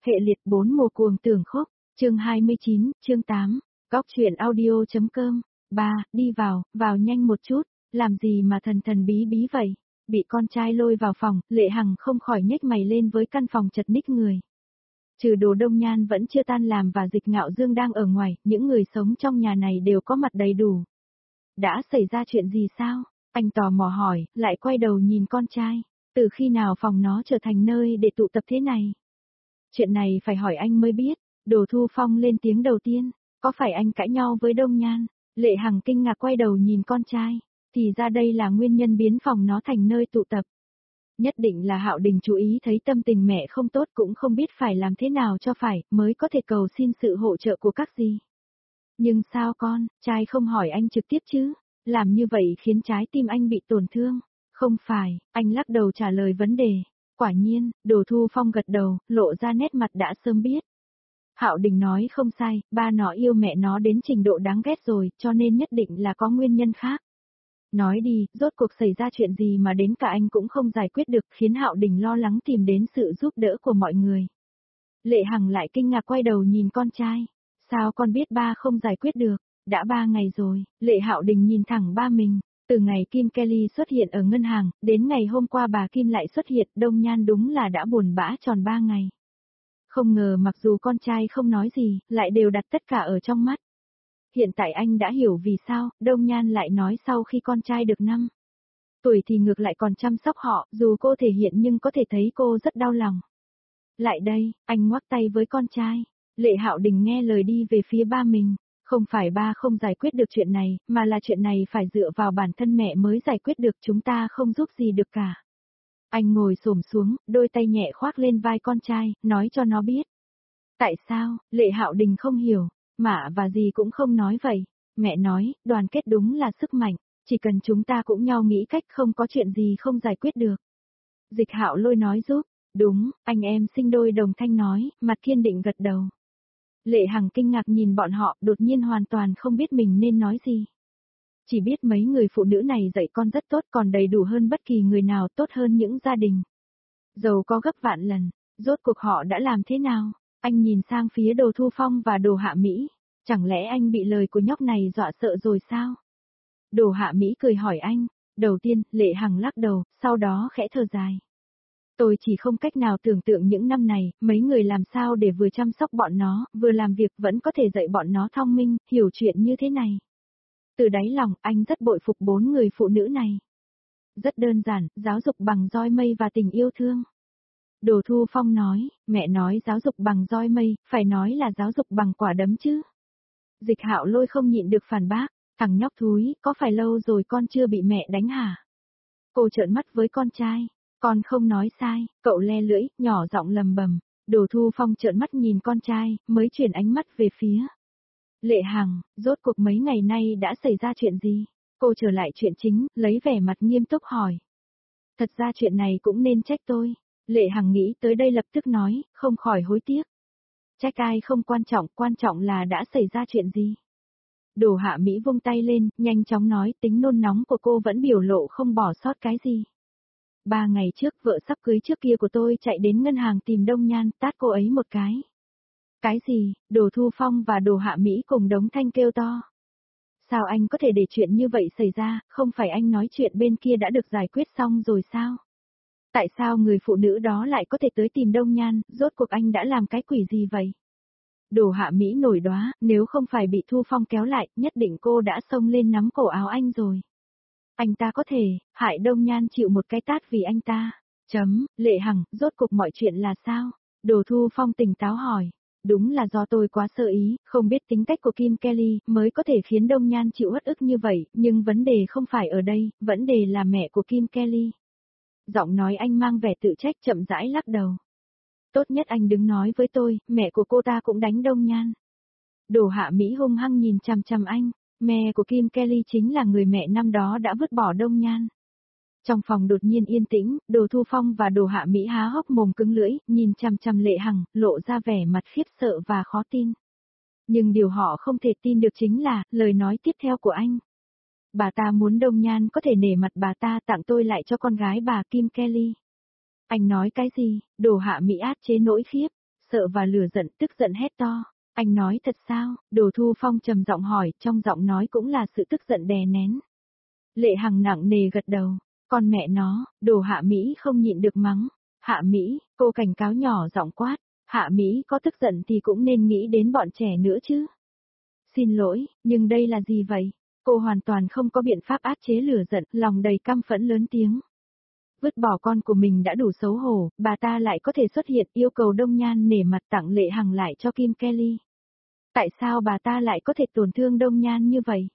Hệ liệt 4 mùa cuồng tưởng khúc, chương 29, chương 8, góc truyện audio.com, 3, đi vào nhanh một chút, làm gì mà thần thần bí bí vậy? Bị con trai lôi vào phòng, Lệ Hằng không khỏi nhếch mày lên với căn phòng chật ních người. Trừ Đồ Đông Nhan vẫn chưa tan làm và Dịch Ngạo Dương đang ở ngoài, những người sống trong nhà này đều có mặt đầy đủ. Đã xảy ra chuyện gì sao? Anh tò mò hỏi, lại quay đầu nhìn con trai. Từ khi nào phòng nó trở thành nơi để tụ tập thế này? Chuyện này phải hỏi anh mới biết. Đồ Thu Phong lên tiếng đầu tiên. Có phải anh cãi nhau với Đông Nhan? Lệ Hằng kinh ngạc quay đầu nhìn con trai. Thì ra đây là nguyên nhân biến phòng nó thành nơi tụ tập. Nhất định là Hạo Đình chú ý thấy tâm tình mẹ không tốt cũng không biết phải làm thế nào cho phải, mới có thể cầu xin sự hỗ trợ của các dì. Nhưng sao con, trai không hỏi anh trực tiếp chứ? Làm như vậy khiến trái tim anh bị tổn thương. Không phải, anh lắc đầu trả lời vấn đề. Quả nhiên, Đồ Thu Phong gật đầu, lộ ra nét mặt đã sớm biết. Hạo Đình nói không sai, ba nó yêu mẹ nó đến trình độ đáng ghét rồi, cho nên nhất định là có nguyên nhân khác. Nói đi, rốt cuộc xảy ra chuyện gì mà đến cả anh cũng không giải quyết được, khiến Hạo Đình lo lắng tìm đến sự giúp đỡ của mọi người. Lệ Hằng lại kinh ngạc quay đầu nhìn con trai. Sao con biết ba không giải quyết được? Đã 3 ngày rồi, Lệ Hạo Đình nhìn thẳng ba mình. Từ ngày Kim Kelly xuất hiện ở ngân hàng, đến ngày hôm qua bà Kim lại xuất hiện, Đông Nhan đúng là đã buồn bã tròn 3 ngày. Không ngờ mặc dù con trai không nói gì, lại đều đặt tất cả ở trong mắt. Hiện tại anh đã hiểu vì sao, Đông Nhan lại nói sau khi con trai được 5 tuổi thì ngược lại còn chăm sóc họ, dù cô thể hiện nhưng có thể thấy cô rất đau lòng. Lại đây, anh ngoắc tay với con trai. Lệ Hạo Đình nghe lời đi về phía ba mình. Không phải ba không giải quyết được chuyện này, mà là chuyện này phải dựa vào bản thân mẹ mới giải quyết được, chúng ta không giúp gì được cả. Anh ngồi xổm xuống, đôi tay nhẹ khoác lên vai con trai, nói cho nó biết. Tại sao? Lệ Hạo Đình không hiểu. Mạ và dì cũng không nói vậy. Mẹ nói, đoàn kết đúng là sức mạnh, chỉ cần chúng ta cũng nhau nghĩ cách không có chuyện gì không giải quyết được. Dịch Hạo Lôi nói giúp. Đúng, anh em sinh đôi đồng thanh nói, mặt kiên định gật đầu. Lệ Hằng kinh ngạc nhìn bọn họ, đột nhiên hoàn toàn không biết mình nên nói gì. Chỉ biết mấy người phụ nữ này dạy con rất tốt, còn đầy đủ hơn bất kỳ người nào, tốt hơn những gia đình giàu có gấp vạn lần. Rốt cuộc họ đã làm thế nào? Anh nhìn sang phía Đồ Thu Phong và Đồ Hạ Mỹ. Chẳng lẽ anh bị lời của nhóc này dọa sợ rồi sao? Đồ Hạ Mỹ cười hỏi anh. Đầu tiên, Lệ Hằng lắc đầu, sau đó khẽ thở dài. Tôi chỉ không cách nào tưởng tượng những năm này, mấy người làm sao để vừa chăm sóc bọn nó, vừa làm việc vẫn có thể dạy bọn nó thông minh, hiểu chuyện như thế này. Từ đáy lòng, anh rất bội phục 4 người phụ nữ này. Rất đơn giản, giáo dục bằng roi mây và tình yêu thương. Đồ Thu Phong nói, mẹ nói giáo dục bằng roi mây, phải nói là giáo dục bằng quả đấm chứ. Dịch Hạo Lôi không nhịn được phản bác, thằng nhóc thúi, có phải lâu rồi con chưa bị mẹ đánh hả? Cô trợn mắt với con trai. Con không nói sai, cậu le lưỡi, nhỏ giọng lầm bầm. Đồ Thu Phong trợn mắt nhìn con trai, mới chuyển ánh mắt về phía Lệ Hằng, rốt cuộc mấy ngày nay đã xảy ra chuyện gì? Cô trở lại chuyện chính, lấy vẻ mặt nghiêm túc hỏi. Thật ra chuyện này cũng nên trách tôi. Lệ Hằng nghĩ tới đây lập tức nói, không khỏi hối tiếc. Trách ai không quan trọng là đã xảy ra chuyện gì? Đồ Hạ Mỹ vung tay lên, nhanh chóng nói, tính nôn nóng của cô vẫn biểu lộ không bỏ sót cái gì. 3 ngày trước vợ sắp cưới trước kia của tôi chạy đến ngân hàng tìm Đông Nhan, tát cô ấy một cái. Cái gì? Đồ Thu Phong và Đồ Hạ Mỹ cùng đống thanh kêu to. Sao anh có thể để chuyện như vậy xảy ra, không phải anh nói chuyện bên kia đã được giải quyết xong rồi sao? Tại sao người phụ nữ đó lại có thể tới tìm Đông Nhan, rốt cuộc anh đã làm cái quỷ gì vậy? Đồ Hạ Mỹ nổi đoá, nếu không phải bị Thu Phong kéo lại, nhất định cô đã xông lên nắm cổ áo anh rồi. Anh ta có thể, hại Đông Nhan chịu một cái tát vì anh ta. Lệ Hằng, rốt cuộc mọi chuyện là sao? Đồ Thu Phong tỉnh táo hỏi. Đúng là do tôi quá sơ ý, không biết tính cách của Kim Kelly, mới có thể khiến Đông Nhan chịu uất ức như vậy, nhưng vấn đề không phải ở đây, vấn đề là mẹ của Kim Kelly. Giọng nói anh mang vẻ tự trách chậm rãi lắc đầu. Tốt nhất anh đừng nói với tôi, mẹ của cô ta cũng đánh Đông Nhan. Đồ Hạ Mỹ hung hăng nhìn chằm chằm anh. Mẹ của Kim Kelly chính là người mẹ năm đó đã vứt bỏ Đông Nhan. Trong phòng đột nhiên yên tĩnh, Đồ Thu Phong và Đồ Hạ Mỹ há hốc mồm cứng lưỡi, nhìn chằm chằm Lệ Hằng, lộ ra vẻ mặt khiếp sợ và khó tin. Nhưng điều họ không thể tin được chính là, lời nói tiếp theo của anh. Bà ta muốn Đông Nhan có thể nể mặt bà ta tặng tôi lại cho con gái bà Kim Kelly. Anh nói cái gì? Đồ Hạ Mỹ át chế nỗi khiếp, sợ và lửa giận, tức giận hét to. Anh nói thật sao? Đồ Thu Phong trầm giọng hỏi, trong giọng nói cũng là sự tức giận đè nén. Lệ Hằng nặng nề gật đầu. Con mẹ nó, Đồ Hạ Mỹ không nhịn được mắng. Hạ Mỹ, cô cảnh cáo nhỏ giọng quát. Hạ Mỹ có tức giận thì cũng nên nghĩ đến bọn trẻ nữa chứ. Xin lỗi, nhưng đây là gì vậy? Cô hoàn toàn không có biện pháp áp chế lửa giận, lòng đầy căm phẫn lớn tiếng. Vứt bỏ con của mình đã đủ xấu hổ, bà ta lại có thể xuất hiện yêu cầu Đông Nhan nể mặt tặng Lệ Hằng lại cho Kim Kelly. Tại sao bà ta lại có thể tổn thương Đông Nhan như vậy?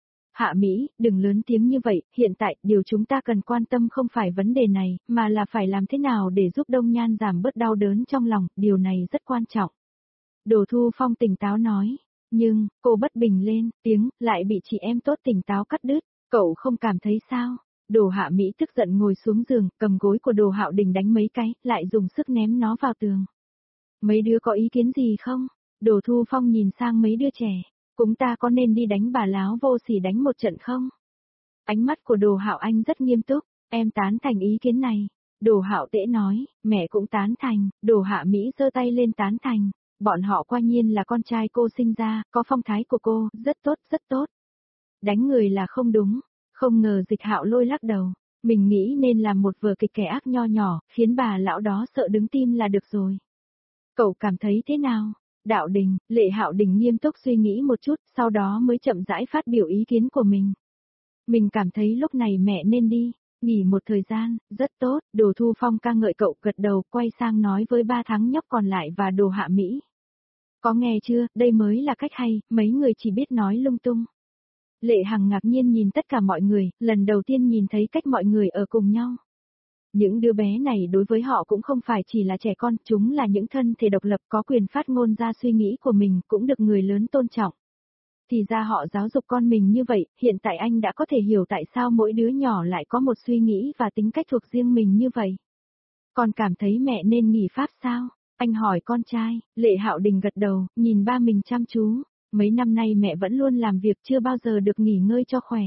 Hạ Mỹ, đừng lớn tiếng như vậy, hiện tại điều chúng ta cần quan tâm không phải vấn đề này, mà là phải làm thế nào để giúp Đông Nhan giảm bớt đau đớn trong lòng, điều này rất quan trọng. Đồ Thu Phong tỉnh táo nói, nhưng, cô bất bình lên, tiếng, lại bị chị em tốt tỉnh táo cắt đứt, cậu không cảm thấy sao? Đồ Hạ Mỹ tức giận ngồi xuống giường, cầm gối của Đồ Hạo Đình đánh mấy cái, lại dùng sức ném nó vào tường. Mấy đứa có ý kiến gì không? Đồ Thu Phong nhìn sang mấy đứa trẻ. Chúng ta có nên đi đánh bà láo vô sỉ đánh một trận không? Ánh mắt của Đồ Hạo Anh rất nghiêm túc, em tán thành ý kiến này. Đồ Hạo Tễ nói, mẹ cũng tán thành, Đồ Hạ Mỹ giơ tay lên tán thành. Bọn họ quả nhiên là con trai cô sinh ra, có phong thái của cô, rất tốt, rất tốt. Đánh người là không đúng, không ngờ Dịch Hạo Lôi lắc đầu. Mình nghĩ nên làm một vở kịch kẻ ác nho nhỏ, khiến bà lão đó sợ đứng tim là được rồi. Cậu cảm thấy thế nào? Đạo Đình, Lệ Hạo Đình nghiêm túc suy nghĩ một chút, sau đó mới chậm rãi phát biểu ý kiến của mình. Mình cảm thấy lúc này mẹ nên đi, nghỉ một thời gian, rất tốt, Đồ Thu Phong ca ngợi cậu gật đầu, quay sang nói với ba thằng nhóc còn lại và Đồ Hạ Mỹ. Có nghe chưa, đây mới là cách hay, mấy người chỉ biết nói lung tung. Lệ Hằng ngạc nhiên nhìn tất cả mọi người, lần đầu tiên nhìn thấy cách mọi người ở cùng nhau. Những đứa bé này đối với họ cũng không phải chỉ là trẻ con, chúng là những thân thể độc lập có quyền phát ngôn ra suy nghĩ của mình, cũng được người lớn tôn trọng. Thì ra họ giáo dục con mình như vậy, hiện tại anh đã có thể hiểu tại sao mỗi đứa nhỏ lại có một suy nghĩ và tính cách thuộc riêng mình như vậy. Con cảm thấy mẹ nên nghỉ Pháp sao? Anh hỏi con trai, Lệ Hạo Đình gật đầu, nhìn ba mình chăm chú. Mấy năm nay mẹ vẫn luôn làm việc chưa bao giờ được nghỉ ngơi cho khỏe.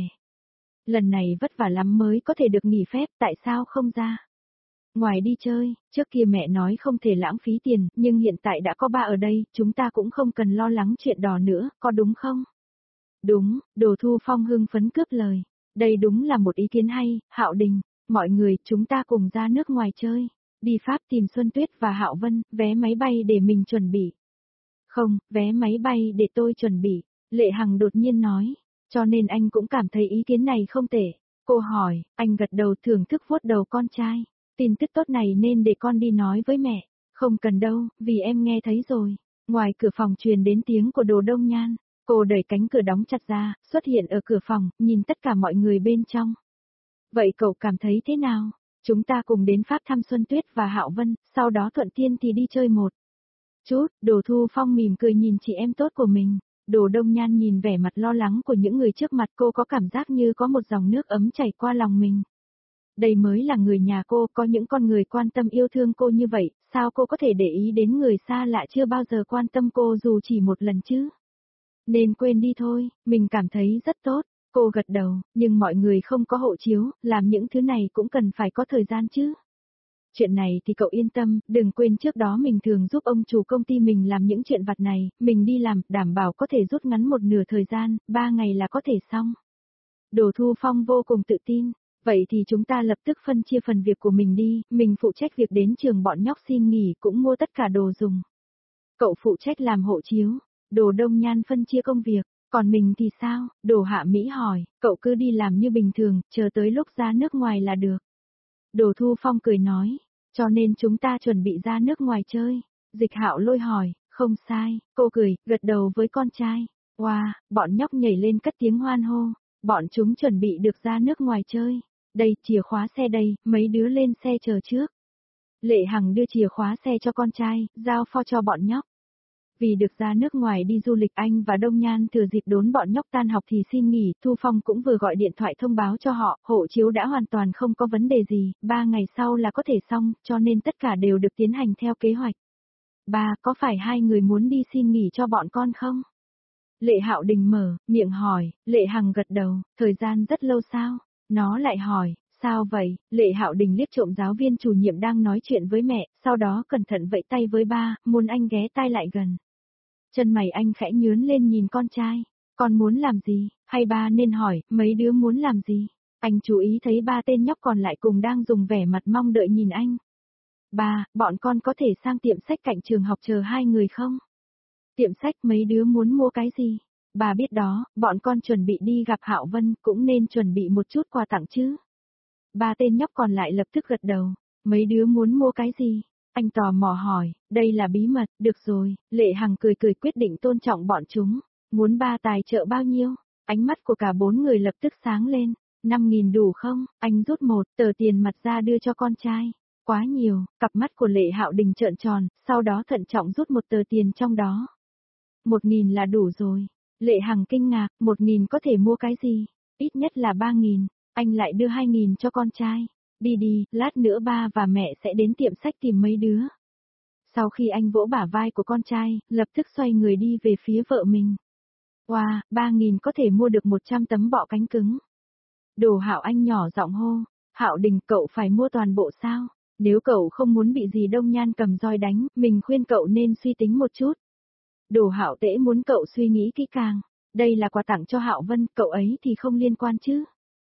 Lần này vất vả lắm mới có thể được nghỉ phép, tại sao không ra? Ngoài đi chơi, trước kia mẹ nói không thể lãng phí tiền, nhưng hiện tại đã có ba ở đây, chúng ta cũng không cần lo lắng chuyện đò nữa, có đúng không? Đúng, Đồ Thu Phong hưng phấn cướp lời. Đây đúng là một ý kiến hay, Hạo Đình, mọi người, chúng ta cùng ra nước ngoài chơi. Đi Pháp tìm Xuân Tuyết và Hạo Vân, vé máy bay để mình chuẩn bị. Không, vé máy bay để tôi chuẩn bị, Lệ Hằng đột nhiên nói. Cho nên anh cũng cảm thấy ý kiến này không tệ. Cô hỏi, anh gật đầu thưởng thức vuốt đầu con trai. Tin tức tốt này nên để con đi nói với mẹ. Không cần đâu, vì em nghe thấy rồi. Ngoài cửa phòng truyền đến tiếng của Đồ Đông Nhan. Cô đẩy cánh cửa đóng chặt ra, xuất hiện ở cửa phòng, nhìn tất cả mọi người bên trong. Vậy cậu cảm thấy thế nào? Chúng ta cùng đến Pháp thăm Xuân Tuyết và Hạo Vân, sau đó thuận tiên thì đi chơi một chút. Đồ Thu Phong mỉm cười nhìn chị em tốt của mình. Đồ Đông Nhan nhìn vẻ mặt lo lắng của những người trước mặt, cô có cảm giác như có một dòng nước ấm chảy qua lòng mình. Đây mới là người nhà cô, có những con người quan tâm yêu thương cô như vậy, sao cô có thể để ý đến người xa lạ chưa bao giờ quan tâm cô dù chỉ một lần chứ? Nên quên đi thôi, mình cảm thấy rất tốt. Cô gật đầu, nhưng mọi người không có hộ chiếu, làm những thứ này cũng cần phải có thời gian chứ. Chuyện này thì cậu yên tâm, đừng quên trước đó mình thường giúp ông chủ công ty mình làm những chuyện vặt này, mình đi làm, đảm bảo có thể rút ngắn một nửa thời gian, 3 ngày là có thể xong. Đồ Thu Phong vô cùng tự tin, vậy thì chúng ta lập tức phân chia phần việc của mình đi, mình phụ trách việc đến trường bọn nhóc xin nghỉ cũng mua tất cả đồ dùng. Cậu phụ trách làm hộ chiếu, Đồ Đông Nhan phân chia công việc, còn mình thì sao? Đồ Hạ Mỹ hỏi, cậu cứ đi làm như bình thường, chờ tới lúc ra nước ngoài là được. Đồ Thu Phong cười nói, cho nên chúng ta chuẩn bị ra nước ngoài chơi. Dịch Hạo Lôi hỏi, không sai, cô cười, gật đầu với con trai. Wow, bọn nhóc nhảy lên cất tiếng hoan hô, bọn chúng chuẩn bị được ra nước ngoài chơi. Đây, chìa khóa xe đây, mấy đứa lên xe chờ trước. Lệ Hằng đưa chìa khóa xe cho con trai, giao pho cho bọn nhóc. Vì được ra nước ngoài đi du lịch, anh và Đông Nhan thừa dịp đốn bọn nhóc tan học thì xin nghỉ, Thu Phong cũng vừa gọi điện thoại thông báo cho họ, hộ chiếu đã hoàn toàn không có vấn đề gì, 3 ngày sau là có thể xong, cho nên tất cả đều được tiến hành theo kế hoạch. Ba, có phải hai người muốn đi xin nghỉ cho bọn con không? Lệ Hạo Đình mở miệng hỏi, Lệ Hằng gật đầu, thời gian rất lâu sao? Nó lại hỏi, Sao vậy? Lệ Hạo Đình liếc trộm giáo viên chủ nhiệm đang nói chuyện với mẹ, sau đó cẩn thận vẫy tay với ba, muốn anh ghé tai lại gần. Chân mày anh khẽ nhướng lên nhìn con trai. Con muốn làm gì? Hay ba nên hỏi, mấy đứa muốn làm gì? Anh chú ý thấy ba tên nhóc còn lại cùng đang dùng vẻ mặt mong đợi nhìn anh. Ba, bọn con có thể sang tiệm sách cạnh trường học chờ hai người không? Tiệm sách mấy đứa muốn mua cái gì? Bà biết đó, bọn con chuẩn bị đi gặp Hạo Vân, cũng nên chuẩn bị một chút quà tặng chứ. Ba tên nhóc còn lại lập tức gật đầu. Mấy đứa muốn mua cái gì? Anh tò mò hỏi, đây là bí mật, được rồi, Lệ Hằng cười cười quyết định tôn trọng bọn chúng. Muốn ba tài trợ bao nhiêu? Ánh mắt của cả bốn người lập tức sáng lên. 5.000 đủ không? Anh rút một tờ tiền mặt ra đưa cho con trai. Quá nhiều, cặp mắt của Lệ Hạo Đình trợn tròn, sau đó thận trọng rút một tờ tiền trong đó. 1.000 là đủ rồi. Lệ Hằng kinh ngạc, 1.000 có thể mua cái gì? Ít nhất là 3.000. Anh lại đưa 2.000 cho con trai. Đi đi, lát nữa ba và mẹ sẽ đến tiệm sách tìm mấy đứa. Sau khi anh vỗ bả vai của con trai, lập tức xoay người đi về phía vợ mình. Wow, 3.000 có thể mua được 100 tấm bọ cánh cứng. Đồ Hạo Anh nhỏ giọng hô. Hạo Đình, cậu phải mua toàn bộ sao? Nếu cậu không muốn bị dì Đông Nhan cầm roi đánh, mình khuyên cậu nên suy tính một chút. Đồ Hạo Tễ muốn cậu suy nghĩ kỹ càng. Đây là quà tặng cho Hạo Vân, cậu ấy thì không liên quan chứ.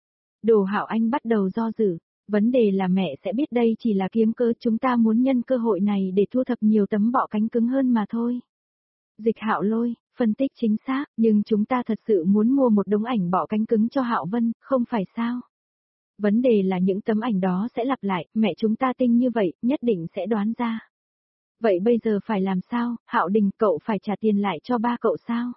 Đồ Hạo Anh bắt đầu do dự. Vấn đề là mẹ sẽ biết đây chỉ là kiếm cớ, chúng ta muốn nhân cơ hội này để thu thập nhiều tấm bọ cánh cứng hơn mà thôi. Dịch Hạo Lôi, phân tích chính xác, nhưng chúng ta thật sự muốn mua một đống ảnh bọ cánh cứng cho Hạo Vân, không phải sao? Vấn đề là những tấm ảnh đó sẽ lặp lại, mẹ chúng ta tinh như vậy, nhất định sẽ đoán ra. Vậy bây giờ phải làm sao? Hạo Đình, cậu phải trả tiền lại cho ba cậu sao?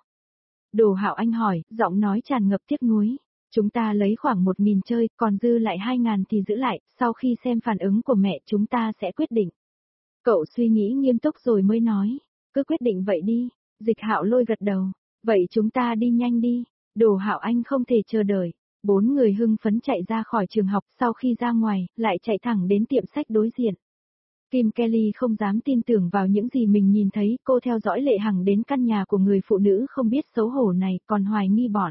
Đồ Hạo Anh hỏi, giọng nói tràn ngập tiếc nuối. Chúng ta lấy khoảng 1.000 chơi, còn dư lại 2.000 thì giữ lại, sau khi xem phản ứng của mẹ chúng ta sẽ quyết định. Cậu suy nghĩ nghiêm túc rồi mới nói, cứ quyết định vậy đi. Dịch Hạo Lôi gật đầu, vậy chúng ta đi nhanh đi. Đồ Hạo Anh không thể chờ đợi. Bốn người hưng phấn chạy ra khỏi trường học, sau khi ra ngoài, lại chạy thẳng đến tiệm sách đối diện. Kim Kelly không dám tin tưởng vào những gì mình nhìn thấy, cô theo dõi Lệ Hằng đến căn nhà của người phụ nữ không biết xấu hổ này, còn hoài nghi bọn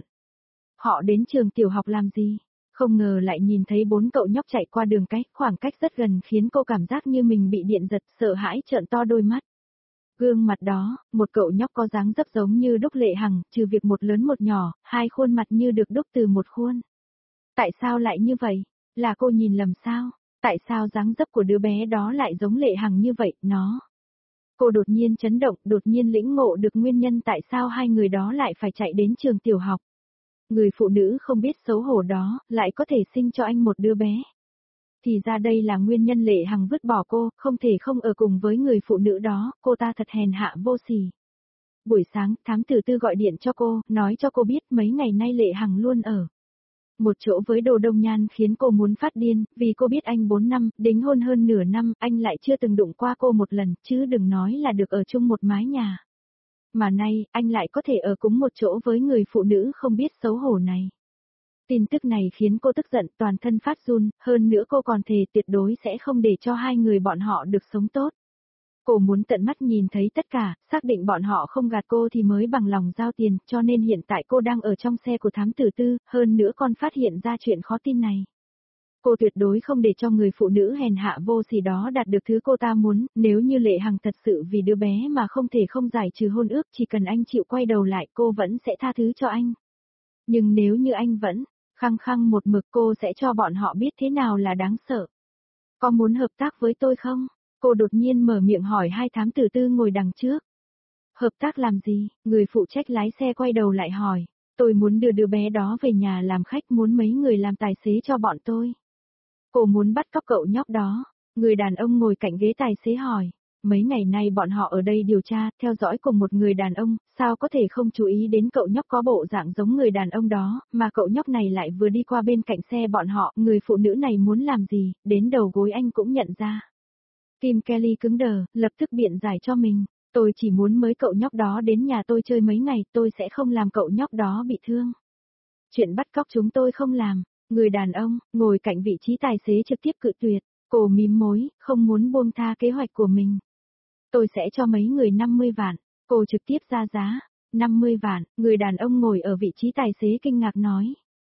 họ đến trường tiểu học làm gì. Không ngờ lại nhìn thấy bốn cậu nhóc chạy qua đường cái, khoảng cách rất gần khiến cô cảm giác như mình bị điện giật, sợ hãi trợn to đôi mắt. Gương mặt đó, một cậu nhóc có dáng dấp giống như đúc Lệ Hằng, trừ việc một lớn một nhỏ, hai khuôn mặt như được đúc từ một khuôn. Tại sao lại như vậy? Là cô nhìn lầm sao? Tại sao dáng dấp của đứa bé đó lại giống Lệ Hằng như vậy, nó? Cô đột nhiên chấn động, đột nhiên lĩnh ngộ được nguyên nhân tại sao hai người đó lại phải chạy đến trường tiểu học. Người phụ nữ không biết xấu hổ đó, lại có thể sinh cho anh một đứa bé. Thì ra đây là nguyên nhân Lệ Hằng vứt bỏ cô, không thể không ở cùng với người phụ nữ đó, cô ta thật hèn hạ vô sỉ. Buổi sáng, thám tử Tư gọi điện cho cô, nói cho cô biết mấy ngày nay Lệ Hằng luôn ở một chỗ với Đồ Đông Nhan khiến cô muốn phát điên, vì cô biết anh 4 năm, đính hôn hơn nửa năm, anh lại chưa từng đụng qua cô một lần, chứ đừng nói là được ở chung một mái nhà. Mà nay, anh lại có thể ở cùng một chỗ với người phụ nữ không biết xấu hổ này. Tin tức này khiến cô tức giận, toàn thân phát run, hơn nữa cô còn thề tuyệt đối sẽ không để cho hai người bọn họ được sống tốt. Cô muốn tận mắt nhìn thấy tất cả, xác định bọn họ không gạt cô thì mới bằng lòng giao tiền, cho nên hiện tại cô đang ở trong xe của thám tử Tư, hơn nữa còn phát hiện ra chuyện khó tin này. Cô tuyệt đối không để cho người phụ nữ hèn hạ vô sỉ đó đạt được thứ cô ta muốn, nếu như Lệ Hằng thật sự vì đứa bé mà không thể không giải trừ hôn ước, chỉ cần anh chịu quay đầu lại cô vẫn sẽ tha thứ cho anh. Nhưng nếu như anh vẫn khăng khăng một mực, cô sẽ cho bọn họ biết thế nào là đáng sợ. Có muốn hợp tác với tôi không? Cô đột nhiên mở miệng hỏi hai thám tử Tư ngồi đằng trước. Hợp tác làm gì? Người phụ trách lái xe quay đầu lại hỏi. Tôi muốn đưa đứa bé đó về nhà làm khách, muốn mấy người làm tài xế cho bọn tôi. Cô muốn bắt cóc cậu nhóc đó. Người đàn ông ngồi cạnh ghế tài xế hỏi. Mấy ngày nay bọn họ ở đây điều tra, theo dõi cùng một người đàn ông, sao có thể không chú ý đến cậu nhóc có bộ dạng giống người đàn ông đó, mà cậu nhóc này lại vừa đi qua bên cạnh xe bọn họ, người phụ nữ này muốn làm gì, đến đầu gối anh cũng nhận ra. Kim Kelly cứng đờ, lập tức biện giải cho mình, tôi chỉ muốn mới cậu nhóc đó đến nhà tôi chơi mấy ngày, tôi sẽ không làm cậu nhóc đó bị thương. Chuyện bắt cóc chúng tôi không làm. Người đàn ông, ngồi cạnh vị trí tài xế trực tiếp cự tuyệt, cô mím môi, không muốn buông tha kế hoạch của mình. Tôi sẽ cho mấy người 50 vạn, cô trực tiếp ra giá, 50 vạn, người đàn ông ngồi ở vị trí tài xế kinh ngạc nói.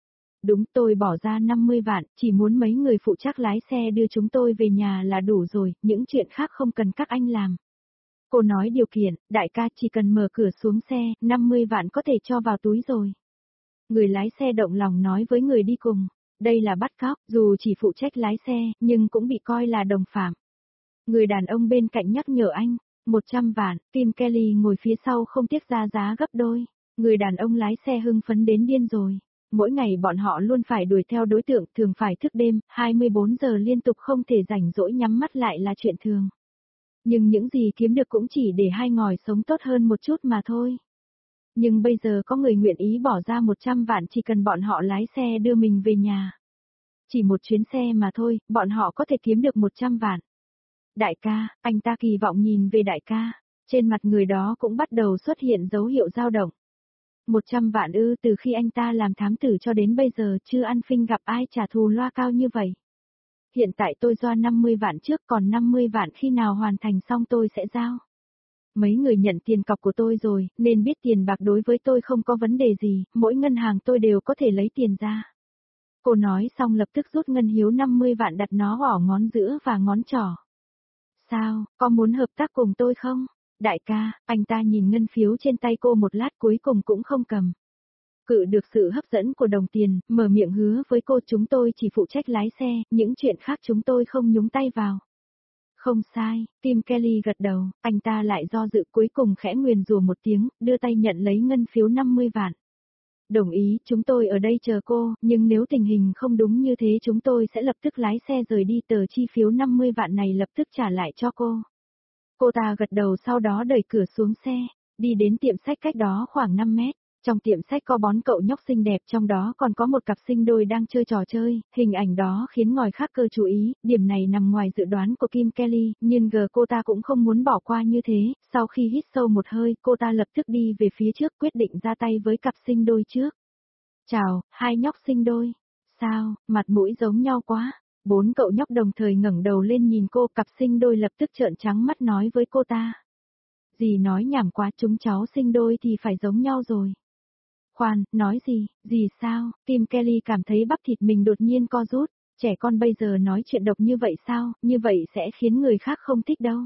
Đúng, tôi bỏ ra 50 vạn, chỉ muốn mấy người phụ trách lái xe đưa chúng tôi về nhà là đủ rồi, những chuyện khác không cần các anh làm. Cô nói điều kiện, đại ca chỉ cần mở cửa xuống xe, 50 vạn có thể cho vào túi rồi. Người lái xe động lòng nói với người đi cùng, đây là bắt cóc, dù chỉ phụ trách lái xe, nhưng cũng bị coi là đồng phạm. Người đàn ông bên cạnh nhắc nhở anh, 100 vạn, Kim Kelly ngồi phía sau không tiếc ra giá gấp đôi. Người đàn ông lái xe hưng phấn đến điên rồi. Mỗi ngày bọn họ luôn phải đuổi theo đối tượng, thường phải thức đêm, 24 giờ liên tục không thể rảnh rỗi nhắm mắt lại là chuyện thường. Nhưng những gì kiếm được cũng chỉ để hai ngòi sống tốt hơn một chút mà thôi. Nhưng bây giờ có người nguyện ý bỏ ra 100 vạn chỉ cần bọn họ lái xe đưa mình về nhà. Chỉ một chuyến xe mà thôi, bọn họ có thể kiếm được 100 vạn. Đại ca, anh ta kỳ vọng nhìn về đại ca. Trên mặt người đó cũng bắt đầu xuất hiện dấu hiệu dao động. 100 vạn ư, từ khi anh ta làm thám tử cho đến bây giờ chưa ăn phinh gặp ai trả thù loa cao như vậy. Hiện tại tôi doa 50 vạn trước, còn 50 vạn khi nào hoàn thành xong tôi sẽ giao. Mấy người nhận tiền cọc của tôi rồi, nên biết tiền bạc đối với tôi không có vấn đề gì, mỗi ngân hàng tôi đều có thể lấy tiền ra. Cô nói xong lập tức rút ngân hiếu 50 vạn đặt nó ở ngón giữa và ngón trỏ. Sao, có muốn hợp tác cùng tôi không? Đại ca, anh ta nhìn ngân phiếu trên tay cô một lát cuối cùng cũng không cầm. Cự được sự hấp dẫn của đồng tiền, mở miệng hứa với cô chúng tôi chỉ phụ trách lái xe, những chuyện khác chúng tôi không nhúng tay vào. Không sai, Tim Kelly gật đầu, anh ta lại do dự cuối cùng khẽ nguyền rủa một tiếng, đưa tay nhận lấy ngân phiếu 50 vạn. Đồng ý, chúng tôi ở đây chờ cô, nhưng nếu tình hình không đúng như thế chúng tôi sẽ lập tức lái xe rời đi, tờ chi phiếu 50 vạn này lập tức trả lại cho cô. Cô ta gật đầu sau đó đẩy cửa xuống xe, đi đến tiệm sách cách đó khoảng 5 mét. Trong tiệm sách có 4 cậu nhóc xinh đẹp, trong đó còn có một cặp sinh đôi đang chơi trò chơi, hình ảnh đó khiến ngòi khác cơ chú ý, điểm này nằm ngoài dự đoán của Kim Kelly, nhưng cô ta cũng không muốn bỏ qua như thế, sau khi hít sâu một hơi, cô ta lập tức đi về phía trước quyết định ra tay với cặp sinh đôi trước. Chào, hai nhóc sinh đôi. Sao, mặt mũi giống nhau quá. 4 cậu nhóc đồng thời ngẩng đầu lên nhìn cô, cặp sinh đôi lập tức trợn trắng mắt nói với cô ta. Dì nói nhảm quá, chúng cháu sinh đôi thì phải giống nhau rồi. Khoan, nói gì sao, Kim Kelly cảm thấy bắp thịt mình đột nhiên co rút, trẻ con bây giờ nói chuyện độc như vậy sao, như vậy sẽ khiến người khác không thích đâu.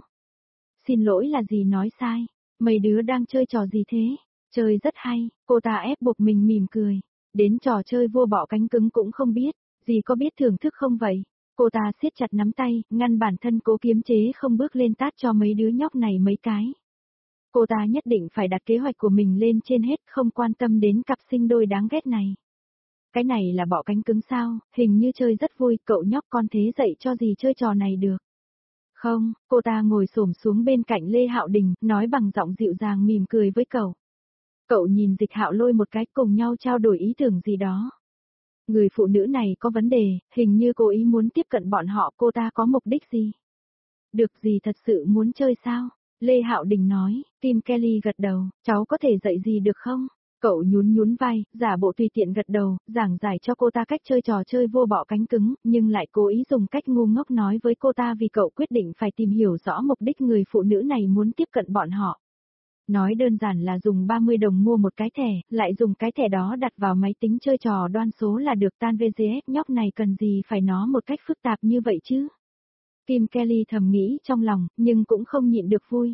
Xin lỗi là dì nói sai, mấy đứa đang chơi trò gì thế, chơi rất hay, cô ta ép buộc mình mỉm cười, đến trò chơi vua bọ cánh cứng cũng không biết, dì có biết thưởng thức không vậy? Cô ta siết chặt nắm tay, ngăn bản thân cố kiềm chế không bước lên tát cho mấy đứa nhóc này mấy cái. Cô ta nhất định phải đặt kế hoạch của mình lên trên hết, không quan tâm đến cặp sinh đôi đáng ghét này. Cái này là bọ cánh cứng sao, hình như chơi rất vui, cậu nhóc con thế dậy cho gì chơi trò này được. Không, cô ta ngồi xổm xuống bên cạnh Lê Hạo Đình, nói bằng giọng dịu dàng mỉm cười với cậu. Cậu nhìn Dịch Hạo Lôi một cái, cùng nhau trao đổi ý tưởng gì đó. Người phụ nữ này có vấn đề, hình như cố ý muốn tiếp cận bọn họ, cô ta có mục đích gì? Được gì thật sự muốn chơi sao? Lê Hạo Đình nói, Tim Kelly gật đầu, cháu có thể dạy gì được không? Cậu nhún vai, giả bộ tùy tiện gật đầu, giảng giải cho cô ta cách chơi trò chơi vô bọ cánh cứng, nhưng lại cố ý dùng cách ngu ngốc nói với cô ta vì cậu quyết định phải tìm hiểu rõ mục đích người phụ nữ này muốn tiếp cận bọn họ. Nói đơn giản là dùng 30 đồng mua một cái thẻ, lại dùng cái thẻ đó đặt vào máy tính chơi trò đoan số là được, tan VGS, nhóc này cần gì phải nó một cách phức tạp như vậy chứ? Kim Kelly thầm nghĩ trong lòng, nhưng cũng không nhịn được vui.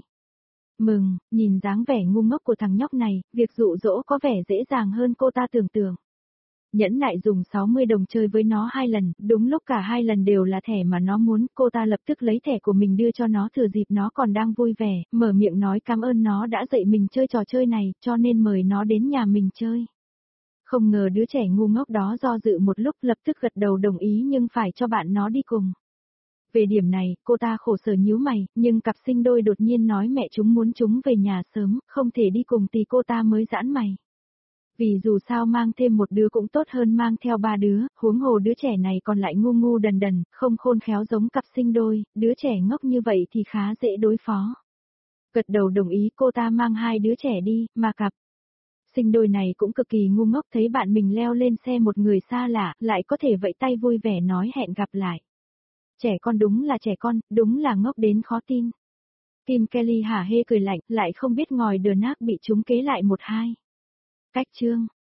Mừng, nhìn dáng vẻ ngu ngốc của thằng nhóc này, việc dụ dỗ có vẻ dễ dàng hơn cô ta tưởng tượng. Nhẫn nại dùng 60 đồng chơi với nó 2 lần, đúng lúc cả 2 lần đều là thẻ mà nó muốn, cô ta lập tức lấy thẻ của mình đưa cho nó, thừa dịp nó còn đang vui vẻ, mở miệng nói cảm ơn nó đã dạy mình chơi trò chơi này, cho nên mời nó đến nhà mình chơi. Không ngờ đứa trẻ ngu ngốc đó do dự một lúc lập tức gật đầu đồng ý nhưng phải cho bạn nó đi cùng. Về điểm này, cô ta khổ sở nhíu mày, nhưng cặp sinh đôi đột nhiên nói mẹ chúng muốn chúng về nhà sớm, không thể đi cùng thì cô ta mới giãn mày. Vì dù sao mang thêm một đứa cũng tốt hơn mang theo 3 đứa, huống hồ đứa trẻ này còn lại ngu ngu đần đần, không khôn khéo giống cặp sinh đôi, đứa trẻ ngốc như vậy thì khá dễ đối phó. Gật đầu đồng ý, cô ta mang 2 đứa trẻ đi, mà cặp sinh đôi này cũng cực kỳ ngu ngốc, thấy bạn mình leo lên xe một người xa lạ, lại có thể vẫy tay vui vẻ nói hẹn gặp lại. Trẻ con đúng là trẻ con, đúng là ngốc đến khó tin. Kim Kelly hả hê cười lạnh, lại không biết ngòi đờ nác bị chúng kế lại 1-2. Cách chương